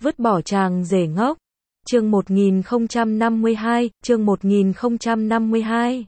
Vứt bỏ chàng rể ngốc. Chương 1052, chương 1052.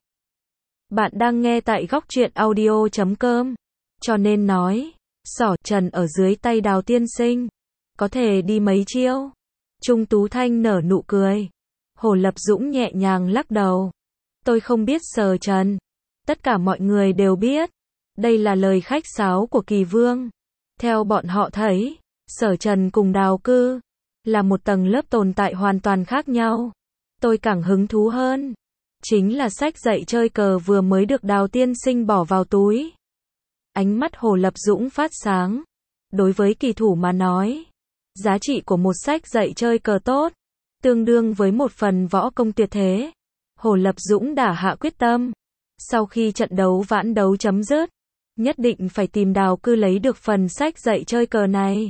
Bạn đang nghe tại góc truyện audio.com. Cho nên nói, Sở Trần ở dưới tay Đào tiên sinh, có thể đi mấy chiêu. Trung Tú Thanh nở nụ cười. Hồ Lập Dũng nhẹ nhàng lắc đầu. Tôi không biết Sở Trần. Tất cả mọi người đều biết. Đây là lời khách sáo của Kỳ Vương. Theo bọn họ thấy, Sở Trần cùng Đào Cư là một tầng lớp tồn tại hoàn toàn khác nhau. Tôi càng hứng thú hơn chính là sách dạy chơi cờ vừa mới được Đào tiên sinh bỏ vào túi. Ánh mắt Hồ Lập Dũng phát sáng. Đối với kỳ thủ mà nói, giá trị của một sách dạy chơi cờ tốt tương đương với một phần võ công tuyệt thế. Hồ Lập Dũng đã hạ quyết tâm, sau khi trận đấu ván đấu chấm dứt, nhất định phải tìm Đào Cư lấy được phần sách dạy chơi cờ này.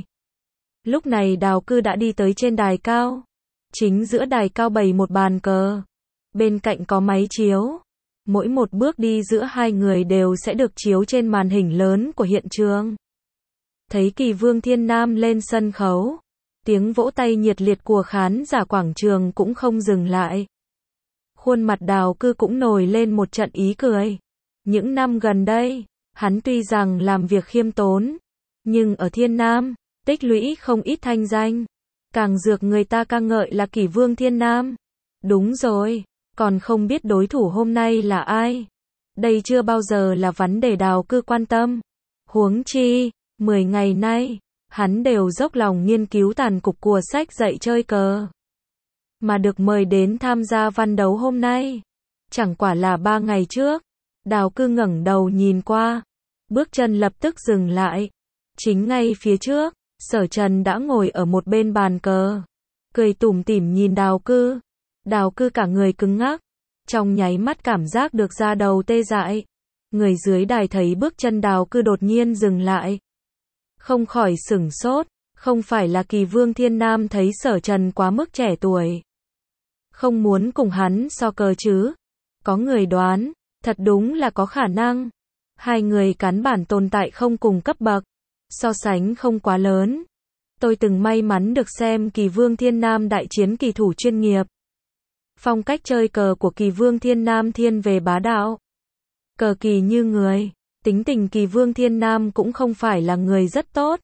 Lúc này Đào Cư đã đi tới trên đài cao. Chính giữa đài cao bày một bàn cờ. Bên cạnh có máy chiếu. Mỗi một bước đi giữa hai người đều sẽ được chiếu trên màn hình lớn của hiện trường. Thấy Kỳ Vương Thiên Nam lên sân khấu, tiếng vỗ tay nhiệt liệt của khán giả quảng trường cũng không dừng lại. Khuôn mặt Đào Cư cũng nổi lên một trận ý cười. Những năm gần đây, hắn tuy rằng làm việc khiêm tốn, nhưng ở Thiên Nam tích lũy không ít thanh danh. Càng dược người ta ca ngợi là Kỳ Vương Thiên Nam. Đúng rồi, còn không biết đối thủ hôm nay là ai. Đây chưa bao giờ là vấn đề Đào Cư quan tâm. Huống chi, 10 ngày nay, hắn đều dốc lòng nghiên cứu tàn cục của sách dạy chơi cờ. Mà được mời đến tham gia ván đấu hôm nay, chẳng quả là 3 ngày trước. Đào Cư ngẩng đầu nhìn qua, bước chân lập tức dừng lại. Chính ngay phía trước, Sở Trần đã ngồi ở một bên bàn cờ, cười tủm tỉm nhìn Đào Cư. Đào Cư cả người cứng ngắc, trong nháy mắt cảm giác được da đầu tê dại. Người dưới đài thấy bước chân Đào Cư đột nhiên dừng lại, không khỏi sửng sốt. Không phải là Kỳ Vương Thiên Nam thấy Sở Trần quá mức trẻ tuổi, không muốn cùng hắn so cờ chứ? Có người đoán, thật đúng là có khả năng. Hai người căn bản tồn tại không cùng cấp bậc, so sánh không quá lớn. Tôi từng may mắn được xem Kỳ Vương Thiên Nam đại chiến kỳ thủ chuyên nghiệp. Phong cách chơi cờ của Kỳ Vương Thiên Nam thiên về bá đạo, cờ kỳ như người. Tính tình Kỳ Vương Thiên Nam cũng không phải là người rất tốt.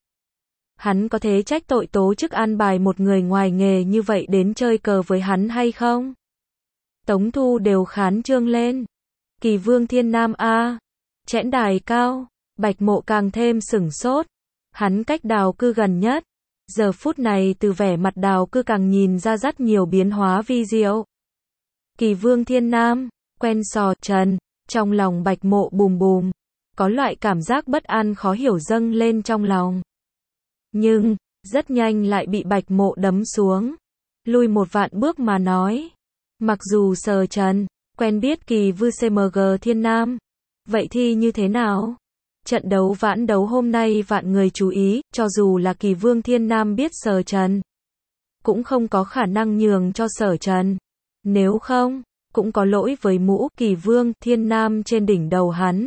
Hắn có thể trách tội tố chức an bài một người ngoài nghề như vậy đến chơi cờ với hắn hay không? Tống Thu đều khán trương lên. Kỳ Vương Thiên Nam a. Chẽn đài cao, Bạch Mộ càng thêm sửng sốt. Hắn cách Đào Cư gần nhất. Giờ phút này từ vẻ mặt Đào Cư càng nhìn ra rất nhiều biến hóa vi diệu. Kỳ Vương Thiên Nam, quen Sở Trần, trong lòng Bạch Mộ bùm bùm. Có loại cảm giác bất an khó hiểu dâng lên trong lòng. Nhưng, rất nhanh lại bị Bạch Mộ đấm xuống. Lui một vạn bước mà nói. Mặc dù Sở Trần quen biết Kỳ Vương CMG Thiên Nam, vậy thì như thế nào? Trận đấu ván đấu hôm nay vạn người chú ý, cho dù là Kỳ Vương Thiên Nam biết Sở Trần, cũng không có khả năng nhường cho Sở Trần. Nếu không, cũng có lỗi với mũ Kỳ Vương Thiên Nam trên đỉnh đầu hắn.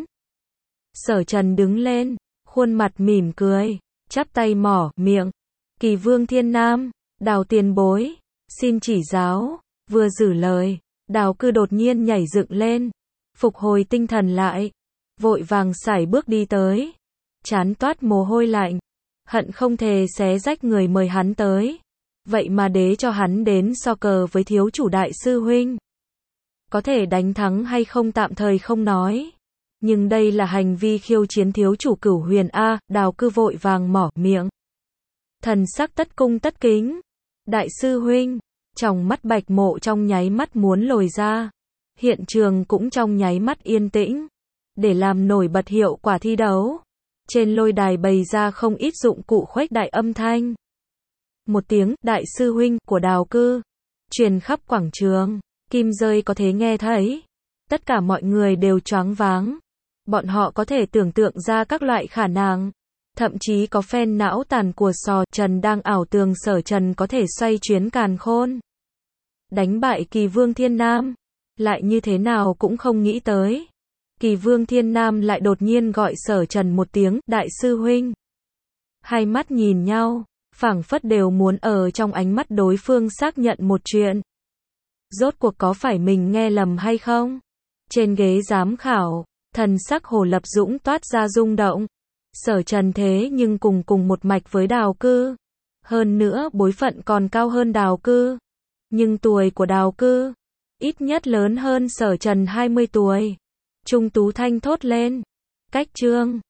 Sở Trần đứng lên, khuôn mặt mỉm cười, chắp tay mỏ miệng. Kỳ Vương Thiên Nam, Đào tiền bối, xin chỉ giáo. Vừa giữ lời, Đào Cư đột nhiên nhảy dựng lên, phục hồi tinh thần lại, vội vàng sải bước đi tới, trán toát mồ hôi lạnh, hận không thể xé rách người mời hắn tới. Vậy mà để cho hắn đến so cờ với thiếu chủ đại sư huynh. Có thể đánh thắng hay không tạm thời không nói, nhưng đây là hành vi khiêu chiến thiếu chủ Cửu Huyền a. Đào Cư vội vàng mỏ miệng, thần sắc tất cung tất kính. Đại sư huynh. Trong mắt Bạch Mộ trong nháy mắt muốn lồi ra. Hiện trường cũng trong nháy mắt yên tĩnh. Để làm nổi bật hiệu quả thi đấu, trên lôi đài bày ra không ít dụng cụ khuếch đại âm thanh. Một tiếng đại sư huynh của Đào Cư truyền khắp quảng trường, kim rơi có thể nghe thấy. Tất cả mọi người đều choáng váng. Bọn họ có thể tưởng tượng ra các loại khả năng. Thậm chí có phen não tàn của Sở Trần đang ảo tưởng Sở Trần có thể xoay chuyến càn khôn, đánh bại Kỳ Vương Thiên Nam. Lại như thế nào cũng không nghĩ tới, Kỳ Vương Thiên Nam lại đột nhiên gọi Sở Trần một tiếng đại sư huynh. Hai mắt nhìn nhau, phảng phất đều muốn ở trong ánh mắt đối phương xác nhận một chuyện. Rốt cuộc có phải mình nghe lầm hay không? Trên ghế giám khảo, thần sắc Hồ Lập Dũng toát ra rung động. Sở Trần thế nhưng cùng một mạch với Đào Cư. Hơn nữa bối phận còn cao hơn Đào Cư. Nhưng tuổi của Đào Cư, ít nhất lớn hơn Sở Trần 20 tuổi. Trung Tú Thanh thốt lên. Cách Trương